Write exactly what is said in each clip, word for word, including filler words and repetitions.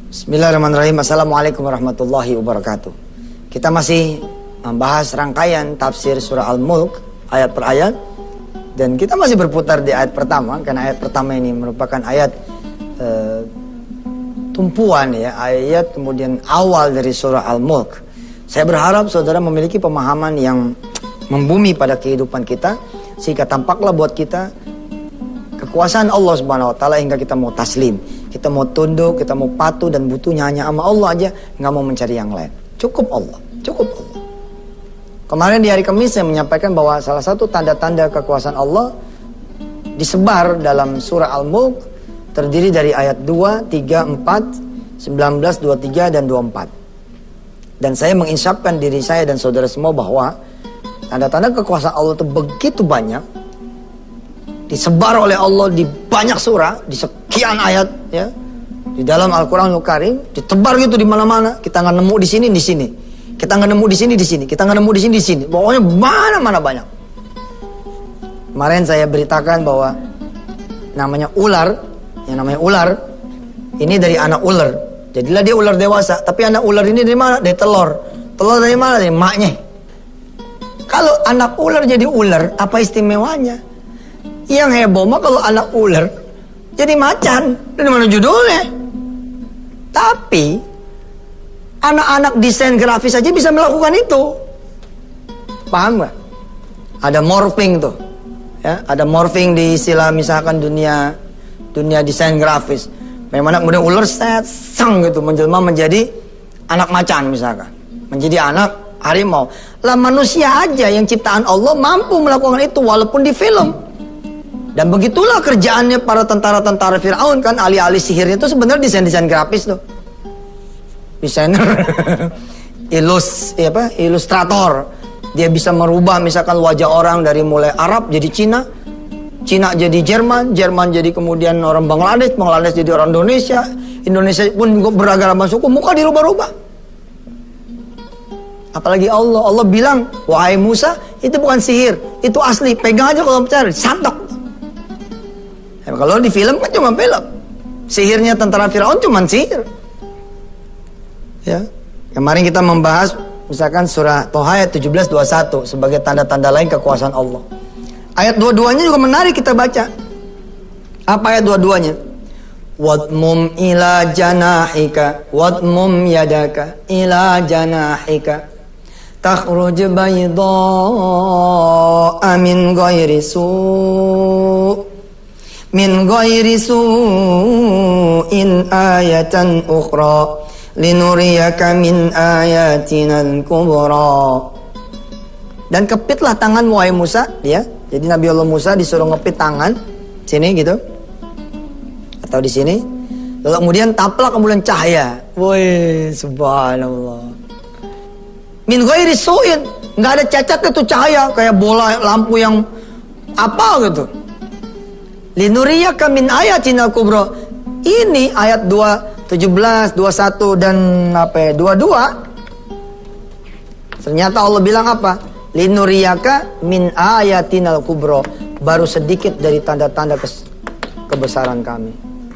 Bismillahirrahmanirrahim. Assalamualaikum warahmatullahi wabarakatuh. Kita masih membahas rangkaian tafsir surah Al-Mulk ayat per ayat. Dan kita masih berputar di ayat pertama, karena ayat pertama ini merupakan ayat uh, tumpuan ya, ayat kemudian awal dari surah Al-Mulk. Saya berharap saudara memiliki pemahaman yang membumi pada kehidupan kita, sehingga tampaklah buat kita kekuasaan Allah Subhanahu wa taala hingga kita mau taslim, kita mau tunduk, kita mau patuh, dan butuhnya hanya sama Allah aja, nggak mau mencari yang lain. Cukup Allah, cukup Allah. Kemarin di hari Kamis saya menyampaikan bahwa salah satu tanda-tanda kekuasaan Allah disebar dalam surah Al-Mulk, terdiri dari ayat dua, tiga, empat, sembilan belas, dua puluh tiga, dan dua puluh empat. Dan saya menginsapkan diri saya dan saudara semua bahwa tanda-tanda kekuasaan Allah itu begitu banyak, disebar oleh Allah di banyak surah, di sekian ayat ya, di dalam Al-Quranul Karim, ditebar gitu di mana-mana. Kita nggak nemu di sini, di sini. Kita nggak nemu di sini, di sini. Kita nggak nemu di sini, di sini. Pokoknya mana-mana banyak. Kemarin saya beritakan bahwa namanya ular, yang namanya ular, ini dari anak ular. Jadilah dia ular dewasa. Tapi anak ular ini dari mana? Dari telur. Telur dari mana? Dari maknya. Kalau anak ular jadi ular, apa istimewanya? Yang heboh mah kalau anak ular jadi macan. Dari mana judulnya? Tapi anak-anak desain grafis aja bisa melakukan itu. Paham gak? Ada morphing tuh ya, ada morphing di istilah misalkan dunia dunia desain grafis. Bagaimana kemudian ular set sang gitu menjelma menjadi anak macan misalkan, menjadi anak harimau. Lah manusia aja yang ciptaan Allah mampu melakukan itu walaupun di film. Dan begitulah kerjaannya para tentara-tentara Fir'aun kan, alih-alih sihirnya itu sebenarnya desain-desain grafis tuh. Desainer, ilus, ya apa, ilustrator. Dia bisa merubah misalkan wajah orang dari mulai Arab jadi Cina, Cina jadi Jerman, Jerman jadi kemudian orang Bangladesh, Bangladesh jadi orang Indonesia, Indonesia pun beragam suku, muka dirubah-rubah. Apalagi Allah, Allah bilang, wahai Musa, itu bukan sihir, itu asli, pegang aja kalau percaya, santok. Ya, kalau di film kan cuma film, sihirnya tentara Firaun cuma sihir. Ya, kemarin kita membahas misalkan surah Toha ayat tujuh belas dua puluh satu sebagai tanda-tanda lain kekuasaan Allah. Ayat dua-duanya juga menarik kita baca. Apa ayat dua-duanya? Wadmum ila janahika, wadmum yadaka ila janahika, takhruj bayda'a min ghairi su' min ghairi su'in ayatan ukhra linuriyaka min ayatinal kubra. Dan kepitlah tangan wahai Musa, ya. Jadi Nabi Allah Musa disuruh ngepit tangan sini gitu, atau di sini. Lalu kemudian taplak kemudian cahaya. Woi, subhanallah. Min ghairi su'in, nggak ada cacat itu cahaya kayak bola lampu yang apa gitu. Linuriyaka min ayatinal kubra. Ini ayat dua tujuh belas, dua puluh satu dan apa ya, dua puluh dua. Ternyata Allah bilang apa? Linuriyaka min ayatinal kubro, baru sedikit dari tanda-tanda kes kebesaran kami.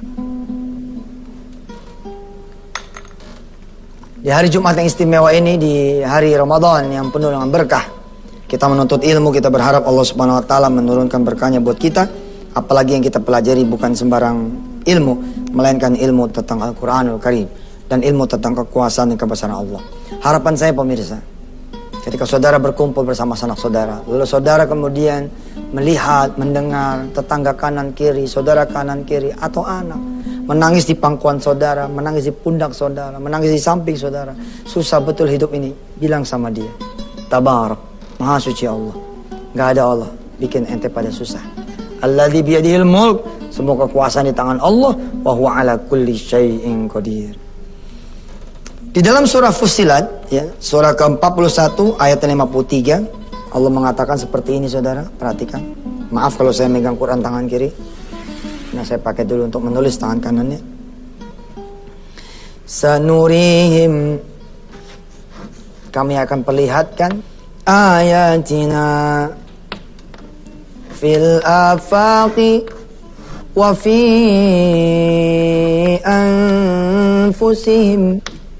Di hari Jumat yang istimewa ini, di hari Ramadan yang penuh dengan berkah, kita menuntut ilmu, kita berharap Allah Subhanahu wa taala menurunkan berkahnya buat kita. Apalagi yang kita pelajari bukan sembarang ilmu, melainkan ilmu tentang Al-Quranul Karim dan ilmu tentang kekuasaan dan kebesaran Allah. Harapan saya pemirsa, ketika saudara berkumpul bersama sanak saudara, lalu saudara kemudian melihat, mendengar tetangga kanan kiri, saudara kanan kiri, atau anak menangis di pangkuan saudara, menangis di pundak saudara, menangis di samping saudara, susah betul hidup ini, bilang sama dia, Tabarak, Maha Suci Allah, gak ada Allah bikin ente pada susah. Alladzi biyadihil mulk, semua kekuasaan di tangan Allah, wa huwa ala kulli syai'in qadir. Di dalam surah Fussilat, ya, surah ke empat puluh satu ayat lima puluh tiga, Allah mengatakan seperti ini, saudara, perhatikan. Maaf kalau saya megang Quran tangan kiri. Nah, saya pakai dulu untuk menulis tangan kanannya. Sanurihim, kami akan perlihatkan ayatina fil afaqi wa fi anfusihim anfusihim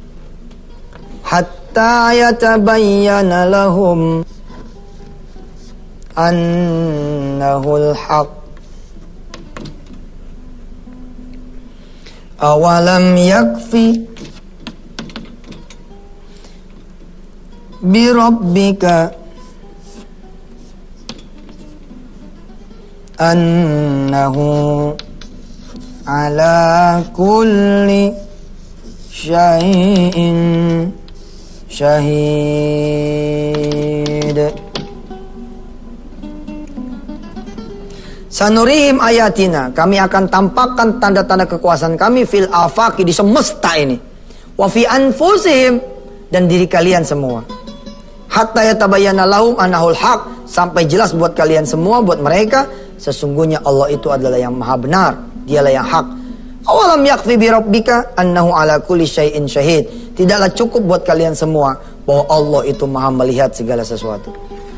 hatta yatabayyana lahum annahul haq. Awalam yakfi bi rabbika annahu ala kulli syai'in syahid. Sanurihim ayatina, kami akan tampakkan tanda-tanda kekuasaan kami fil afaqi, di semesta ini, wa fi anfusihim, dan diri kalian semua, hatta yatabayyana lahum annahul haq, sampai jelas buat kalian semua, buat mereka, sesungguhnya Allah itu adalah yang maha benar, dialah yang hak. Awalam yakfi bi rabbika annahu ala kulli syai'in syahid, tidaklah cukup buat kalian semua bahwa Allah itu maha melihat segala sesuatu.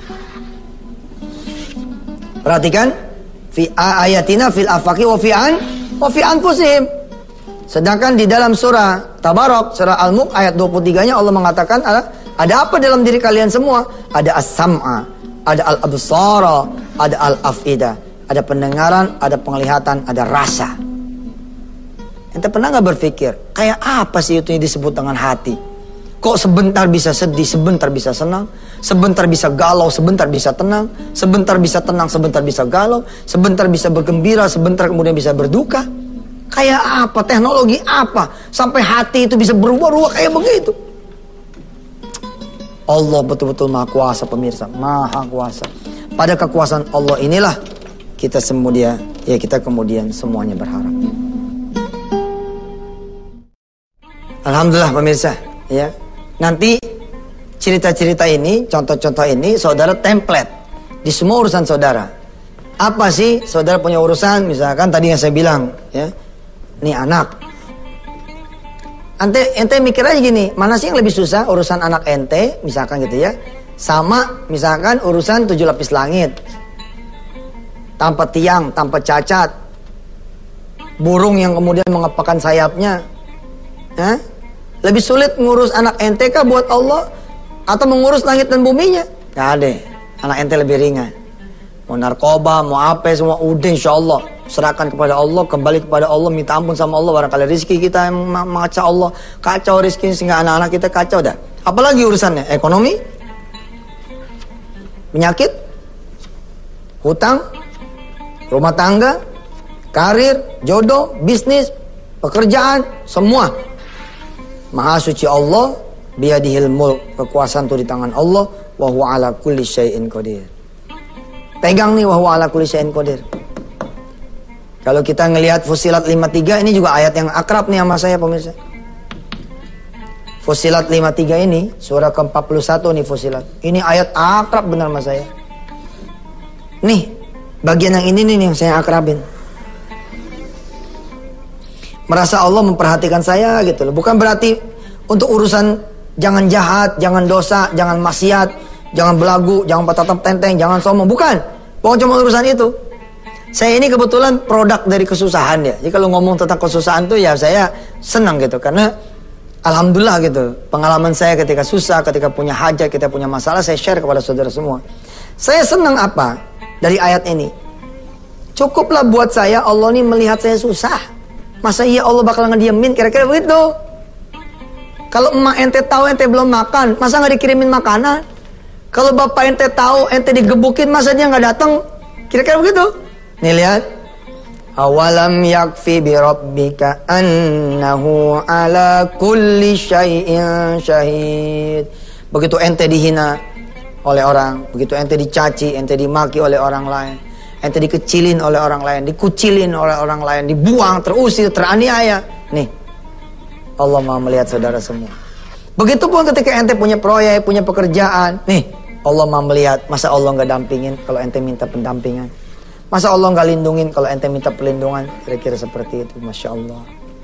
Perhatikan, fi ayatina fil afaqi wa fi an wa fi anfusihim. Sedangkan di dalam surah Tabarak, surah Al-Mulk ayat dua puluh tiga-nya Allah mengatakan ada, ada apa dalam diri kalian semua? Ada as-sam'a, ada al-absara, ada al-af'idah, ada pendengaran, ada penglihatan, ada rasa. Ente pernah nggak berpikir kayak apa sih itu yang disebut dengan hati? Kok sebentar bisa sedih, sebentar bisa senang, sebentar bisa galau, sebentar bisa tenang, sebentar bisa tenang, sebentar bisa galau, sebentar bisa bergembira, sebentar kemudian bisa berduka. Kayak apa? Teknologi apa? Sampai hati itu bisa berubah-ubah kayak begitu. Allah betul-betul maha kuasa pemirsa, maha kuasa. Pada kekuasaan Allah inilah kita semuanya, ya kita kemudian semuanya berharap. Alhamdulillah pemirsa, ya. Nanti cerita-cerita ini, contoh-contoh ini, saudara template di semua urusan saudara. Apa sih saudara punya urusan? Misalkan tadi yang saya bilang, ya, nih anak. Ente, ente mikir aja gini, mana sih yang lebih susah urusan anak ente, misalkan gitu ya, sama misalkan urusan tujuh lapis langit, tanpa tiang, tanpa cacat, burung yang kemudian mengepakkan sayapnya, Hah? Lebih sulit ngurus anak ente kah buat Allah atau mengurus langit dan buminya? Gak ada. Anak ente lebih ringan. Mau narkoba, mau apa, semua udah insya Allah. Serahkan kepada Allah, kembali kepada Allah, minta ampun sama Allah. Barangkali rezeki kita yang mengacau Allah, kacau rezeki sehingga anak-anak kita kacau dah. Apalagi urusannya? Ekonomi, penyakit, hutang, rumah tangga, karir, jodoh, bisnis, pekerjaan, semua. Maha suci Allah, biyadihil mulk, kekuasaan itu di tangan Allah, wa huwa ala kulli syai'in qadir. Pegang nih, wa huwa ala kulli syai'in qadir. Kalau kita ngelihat Fussilat lima puluh tiga, ini juga ayat yang akrab nih sama saya pemirsa. Fussilat lima puluh tiga ini, surah ke empat puluh satu nih Fussilat. Ini ayat akrab benar sama saya. Nih, bagian yang ini nih yang saya akrabin. Merasa Allah memperhatikan saya gitu loh. Bukan berarti untuk urusan jangan jahat, jangan dosa, jangan maksiat, jangan belagu, jangan patatap tenteng, jangan sombong. Bukan. Bukan cuma urusan itu. Saya ini kebetulan produk dari kesusahan ya. Jadi kalau ngomong tentang kesusahan tuh ya saya senang gitu. Karena alhamdulillah gitu. Pengalaman saya ketika susah, ketika punya hajat, ketika punya masalah, saya share kepada saudara semua. Saya senang apa dari ayat ini? Cukuplah buat saya Allah ini melihat saya susah. Masa iya Allah bakal ngediemin? Kira-kira begitu. Kalau emak ente tahu ente belum makan, masa nggak dikirimin makanan? Kalau bapak ente tahu ente digebukin, masa dia nggak datang? Kira-kira begitu. Nih lihat. Awalam yakfi bi rabbika annahu ala kulli syai'in syahid. Begitu ente dihina oleh orang, begitu ente dicaci, ente dimaki oleh orang lain, ente dikecilin oleh orang lain, dikucilin oleh orang lain, dibuang, terusir, teraniaya. Nih, Allah mau melihat saudara semua. Begitupun ketika ente punya proyek, punya pekerjaan. Nih, Allah mau melihat. Masa Allah nggak dampingin kalau ente minta pendampingan? Masa Allah nggak lindungin kalau ente minta perlindungan? Kira-kira seperti itu. Masya Allah.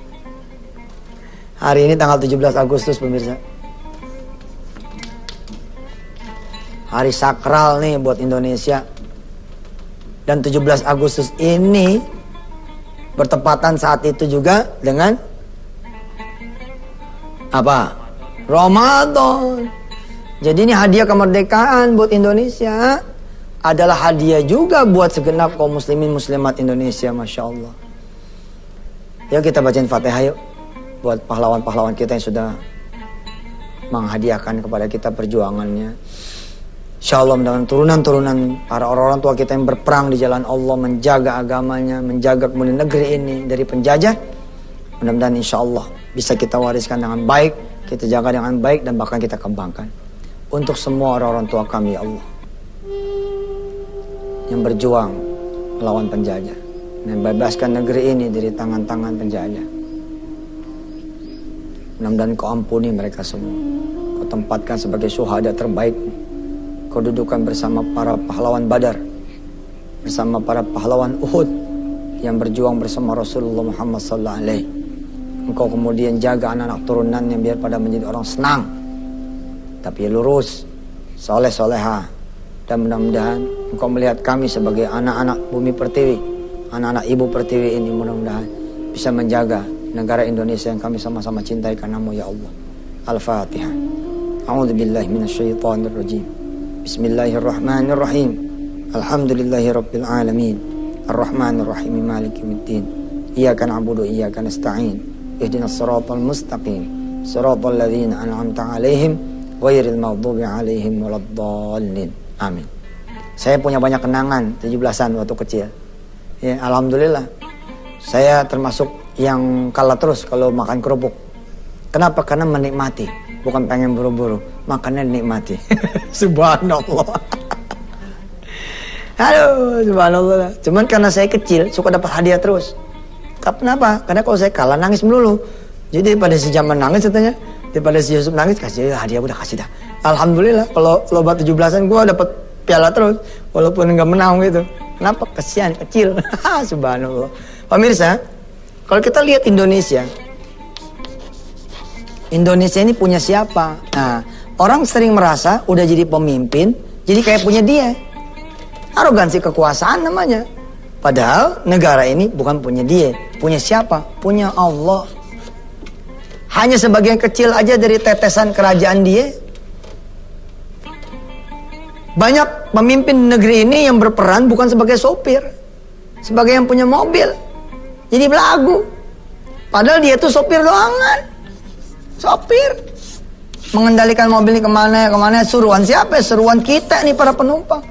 Hari ini tanggal tujuh belas Agustus pemirsa. Hari sakral nih buat Indonesia. Dan tujuh belas Agustus ini bertepatan saat itu juga dengan Apa? Ramadan. Jadi ini hadiah kemerdekaan buat Indonesia. Adalah hadiah juga buat segenap kaum muslimin muslimat Indonesia. Masya Allah. Yuk kita bacain Fatihah yuk. Buat pahlawan-pahlawan kita yang sudah menghadiahkan kepada kita perjuangannya. Insya Allah dengan turunan-turunan para orang-orang tua kita yang berperang di jalan Allah, menjaga agamanya, menjaga kemudian negeri ini dari penjajah. Mudah-mudahan insya Allah bisa kita wariskan dengan baik, kita jaga dengan baik, dan bahkan kita kembangkan. Untuk semua orang-orang tua kami ya Allah, yang berjuang melawan penjajah, dan bebaskan negeri ini dari tangan-tangan penjajah. Mudah-mudahan Kau ampuni mereka semua. Kau tempatkan sebagai syuhada terbaik. Kau dudukan bersama para pahlawan Badar, bersama para pahlawan Uhud yang berjuang bersama Rasulullah Muhammad sallallahu alaihi. Engkau kemudian jaga anak-anak turunannya biar pada menjadi orang senang, tapi lurus, soleh-soleha. Dan mudah-mudahan Engkau melihat kami sebagai anak-anak bumi pertiwi, anak-anak ibu pertiwi ini, mudah-mudahan bisa menjaga negara Indonesia yang kami sama-sama cintai karenamu ya Allah. Al-Fatihah. A'udzubillahi minasyaitonirrajim. Bismillahirrahmanirrahim. Alhamdulillahi rabbil alamin. Ar-Rahmanir-Rahim. Maliki yaumiddin. Iyyaka na'budu wa iyyaka nasta'in. Ihdinas siratal mustaqim. Siratal ladzina an'amta 'alaihim ghairil maghdubi 'alaihim waladdallin. Amin. Saya punya banyak kenangan tujuh belasan waktu kecil. Ya, alhamdulillah. Saya termasuk yang kalah terus kalau makan kerupuk. Kenapa? Karena menikmati, bukan pengen buru-buru. Makannya nikmati. Subhanallah. Aduh, subhanallah. Cuman karena saya kecil, suka dapat hadiah terus. Kenapa? Karena kalau saya kalah nangis melulu. Jadi pada si Jamal nangis katanya, daripada si Yusuf nangis, kasih hadiah, udah kasih dah. Alhamdulillah kalau lomba tujuh belasan gue dapat piala terus, walaupun nggak menang gitu. Kenapa? Kesian kecil. Subhanallah. Pemirsa, kalau kita lihat Indonesia, Indonesia ini punya siapa? Nah, orang sering merasa udah jadi pemimpin, jadi kayak punya dia. Arogansi kekuasaan namanya. Padahal negara ini bukan punya dia, punya siapa? Punya Allah. Hanya sebagian kecil aja dari tetesan kerajaan dia. Banyak pemimpin negeri ini yang berperan bukan sebagai sopir, sebagai yang punya mobil. Jadi belagu. Padahal dia tuh sopir doangan. Sopir. Mengendalikan mobil ini kemana, kemana. Suruhan siapa? Suruhan kita nih para penumpang.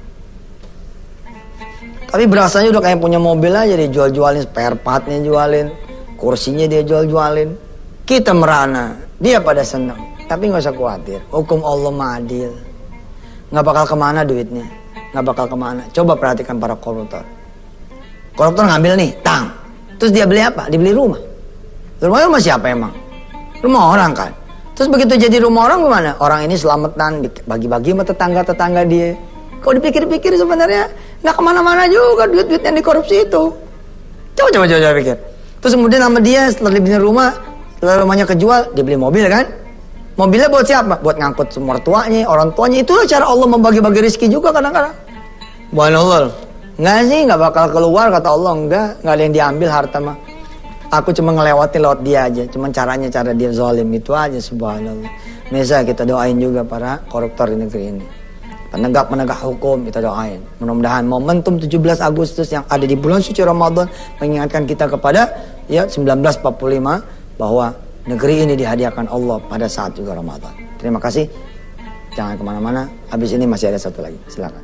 Tapi berasanya udah kayak punya mobil aja, dia jual-jualin spare partnya, jualin kursinya, dia jual-jualin. Kita merana, dia pada senang. Tapi nggak usah khawatir, hukum Allah adil. Nggak bakal kemana duitnya, nggak bakal kemana. Coba perhatikan para koruptor. Koruptor ngambil nih, tang. Terus dia beli apa? Dibeli rumah. Rumahnya rumah siapa emang? Rumah orang kan. Terus begitu jadi rumah orang gimana? Orang ini selamatan, bagi-bagi sama tetangga-tetangga dia. Kalau dipikir-pikir sebenarnya nggak kemana-mana juga duit-duit yang dikorupsi itu. Coba coba coba pikir. Terus kemudian sama dia setelah dibeli rumah, setelah rumahnya kejual, dia beli mobil kan? Mobilnya buat siapa? Buat ngangkut semua tuanya, orang tuanya. Itulah cara Allah membagi-bagi rezeki juga kadang-kadang. Subhanallah. Nggak sih, nggak bakal keluar kata Allah, enggak, nggak ada yang diambil harta mah. Aku cuma ngelewatin lewat dia aja, cuma caranya cara dia zalim itu aja. Subhanallah. Misal kita doain juga para koruptor di negeri ini. Penegak-penegak hukum kita doain. Mudah-mudahan momentum tujuh belas Agustus yang ada di bulan suci Ramadan mengingatkan kita kepada ya seribu sembilan ratus empat puluh lima bahwa negeri ini dihadiahkan Allah pada saat juga Ramadan. Terima kasih. Jangan kemana-mana. Habis ini masih ada satu lagi. Silakan.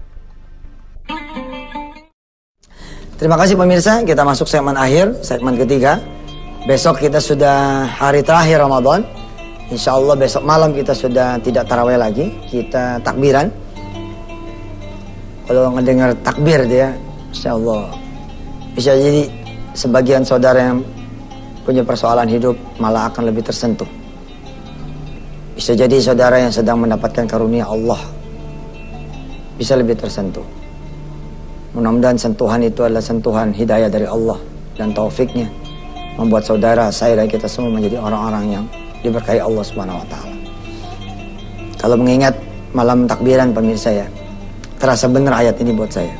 Terima kasih pemirsa. Kita masuk segmen akhir, segmen ketiga. Besok kita sudah hari terakhir Ramadan. Insya Allah besok malam kita sudah tidak tarawih lagi, kita takbiran. Kalau ngedengar takbir dia, Insya Allah bisa jadi sebagian saudara yang punya persoalan hidup malah akan lebih tersentuh. Bisa jadi saudara yang sedang mendapatkan karunia Allah bisa lebih tersentuh. Mudah-mudahan sentuhan itu adalah sentuhan hidayah dari Allah dan taufiknya membuat saudara, saya dan kita semua menjadi orang-orang yang diberkahi Allah Subhanahu wa taala. Kalau mengingat malam takbiran pemirsa ya, terasa benar ayat ini buat saya.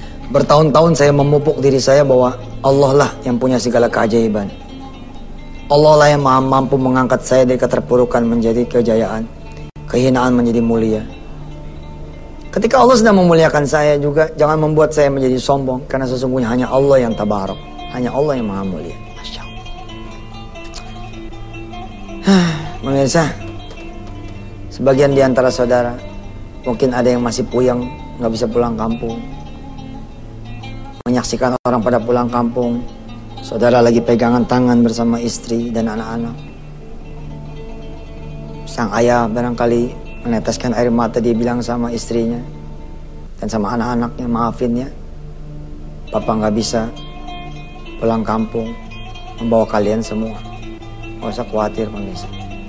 Bertahun-tahun saya memupuk diri saya bahwa Allah lah yang punya segala keajaiban. Allah lah yang maha mampu mengangkat saya dari keterpurukan menjadi kejayaan, kehinaan menjadi mulia. Ketika Allah sedang memuliakan saya juga, jangan membuat saya menjadi sombong, karena sesungguhnya hanya Allah yang tabarok, hanya Allah yang maha mulia. Masya Allah. Pemirsa, sebagian di antara saudara mungkin ada yang masih puyeng, nggak bisa pulang kampung. Menyaksikan orang pada pulang kampung, saudara lagi pegangan tangan bersama istri dan anak-anak. Sang ayah barangkali meneteskan air mata, dia bilang sama istrinya dan sama anak-anaknya, maafin ya, papa nggak bisa pulang kampung membawa kalian semua. Nggak usah khawatir pemirsa.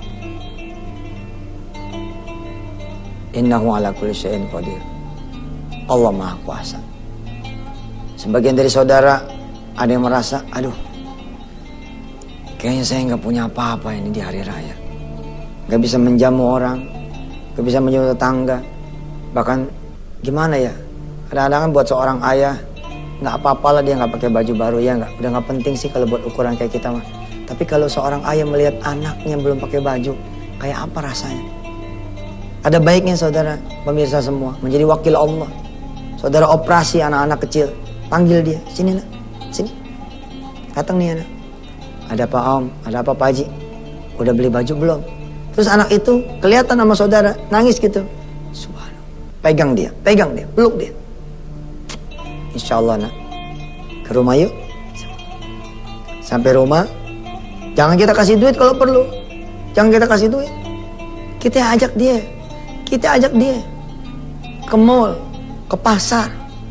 Innahu ala kulli syai'in qadir. Allah maha kuasa. Sebagian dari saudara ada yang merasa, aduh, kayaknya saya nggak punya apa-apa ini di hari raya. Nggak bisa menjamu orang, nggak bisa menjamu tetangga. Bahkan gimana ya? Kadang-kadang kan buat seorang ayah nggak apa-apalah dia nggak pakai baju baru, ya nggak, udah nggak penting sih kalau buat ukuran kayak kita mah. Tapi kalau seorang ayah melihat anaknya belum pakai baju, kayak apa rasanya? Ada baiknya saudara, pemirsa semua, menjadi wakil Allah. Saudara operasi anak-anak kecil, panggil dia, sini nak, sini, datang nih anak. Ada apa om? Ada apa Pak Haji? Udah beli baju belum? Terus anak itu kelihatan sama saudara, nangis gitu. Subhanallah. Pegang dia, pegang dia, peluk dia. Insya Allah nak, ke rumah yuk. Sampai rumah, jangan kita kasih duit kalau perlu. Jangan kita kasih duit. Kita ajak dia, kita ajak dia ke mall, ke pasar,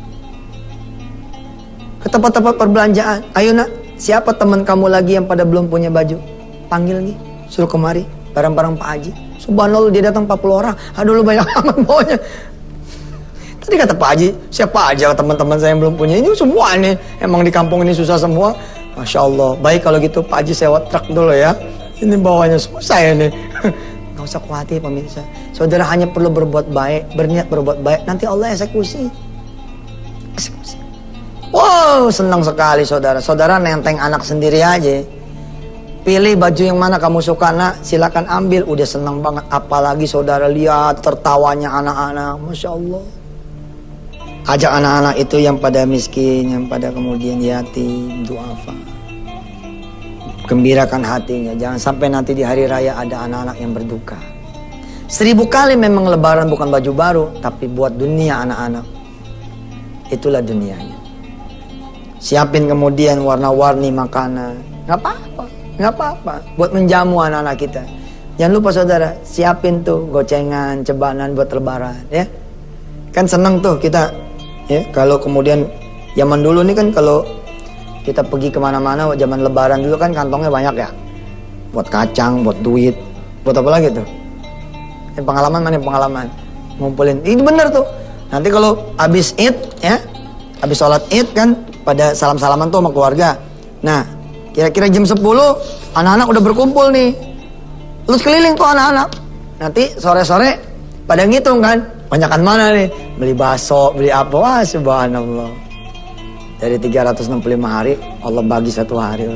ke tempat-tempat perbelanjaan. Ayo nak, siapa teman kamu lagi yang pada belum punya baju? Panggil nih, suruh kemari, bareng-bareng Pak Haji. Subhanallah, dia datang empat puluh orang. Aduh lu banyak amat bawanya. Tadi kata Pak Haji, siapa aja teman-teman saya yang belum punya. Ini semua nih, emang di kampung ini susah semua. Masya Allah, baik kalau gitu Pak Haji sewa truk dulu ya. Ini bawanya semua saya nih. Gak usah khawatir pemirsa. Saudara hanya perlu berbuat baik, berniat berbuat baik, nanti Allah eksekusi. Eksekusi. Wow, senang sekali saudara. Saudara nenteng anak sendiri aja. Pilih baju yang mana kamu suka nak, silakan ambil. Udah senang banget. Apalagi saudara lihat tertawanya anak-anak, Masya Allah. Ajak anak-anak itu yang pada miskin, yang pada kemudian yatim, duafa. Gembirakan hatinya. Jangan sampai nanti di hari raya ada anak-anak yang berduka. Seribu kali memang lebaran bukan baju baru, tapi buat dunia anak-anak. Itulah dunianya. Siapin kemudian warna-warni makanan. Gak apa-apa, gak apa-apa. Buat menjamu anak-anak kita. Jangan lupa saudara, siapin tuh gocengan, cebanan buat lebaran. Ya, kan seneng tuh kita. Ya, kalau kemudian zaman dulu nih kan kalau kita pergi kemana-mana zaman lebaran dulu kan kantongnya banyak ya, buat kacang, buat duit, buat apa lagi tuh? Ini pengalaman mana pengalaman ngumpulin. Itu bener tuh. Nanti kalau habis Id ya, habis sholat Id kan pada salam-salaman tuh sama keluarga. Nah, kira-kira jam sepuluh anak-anak udah berkumpul nih. Lu keliling tuh anak-anak. Nanti sore-sore pada ngitung kan, banyakan mana nih? Beli bakso, beli apa? Wah, subhanallah. Dari tiga ratus enam puluh lima hari, Allah bagi satu hari.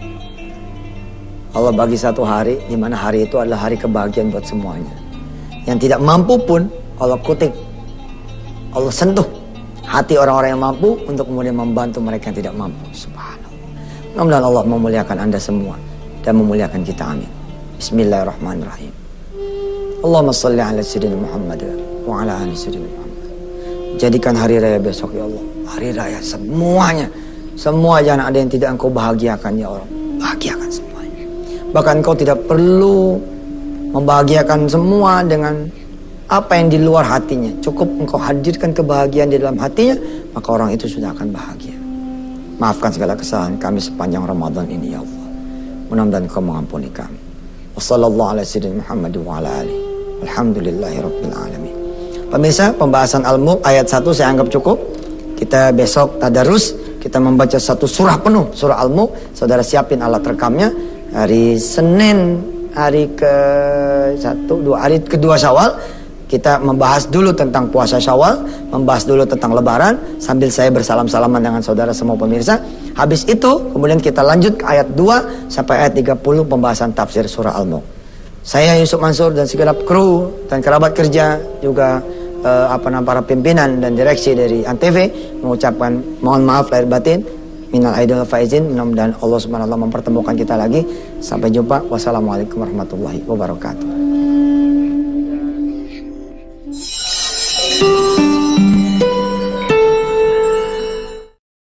Allah bagi satu hari, di mana hari itu adalah hari kebahagiaan buat semuanya. Yang tidak mampu pun, Allah kutik. Allah sentuh hati orang-orang yang mampu untuk kemudian membantu mereka yang tidak mampu. Subhanallah. Mudah-mudahan Allah memuliakan anda semua dan memuliakan kita. Amin. Bismillahirrahmanirrahim. Allahumma salli ala sayyidina Muhammad wa ala ali sayyidina Muhammad. Jadikan hari raya besok ya Allah, hari raya semuanya, semua jangan ada yang tidak engkau bahagiakan ya Allah. Bahagiakan semuanya. Bahkan engkau tidak perlu membahagiakan semua dengan apa yang di luar hatinya. Cukup engkau hadirkan kebahagiaan di dalam hatinya, maka orang itu sudah akan bahagia. Maafkan segala kesalahan kami sepanjang Ramadan ini ya Allah. Mudah-mudahan engkau mengampuni kami. Wassallallahu ala sayyidina Muhammad wa ala alihi. Alhamdulillahi rabbil alamin. Pemirsa, pembahasan Al-Mulk ayat satu saya anggap cukup. Kita besok tadarus, kita membaca satu surah penuh, surah Al-Mulk. Saudara siapin alat rekamnya. Hari Senin, hari ke satu, dua, hari kedua Syawal, Kita membahas dulu tentang puasa Syawal, membahas dulu tentang Lebaran, sambil saya bersalam-salaman dengan saudara semua pemirsa. Habis itu, kemudian kita lanjut ke ayat dua sampai ayat tiga puluh pembahasan tafsir surah Al-Mulk. Saya Yusuf Mansur dan segenap kru dan kerabat kerja, juga eh, apa namanya para pimpinan dan direksi dari Antv mengucapkan mohon maaf lahir batin, minal aidin wal faizin. Mudah-mudahan Allah Subhanahu wa taala mempertemukan kita lagi. Sampai jumpa. Wassalamualaikum warahmatullahi wabarakatuh.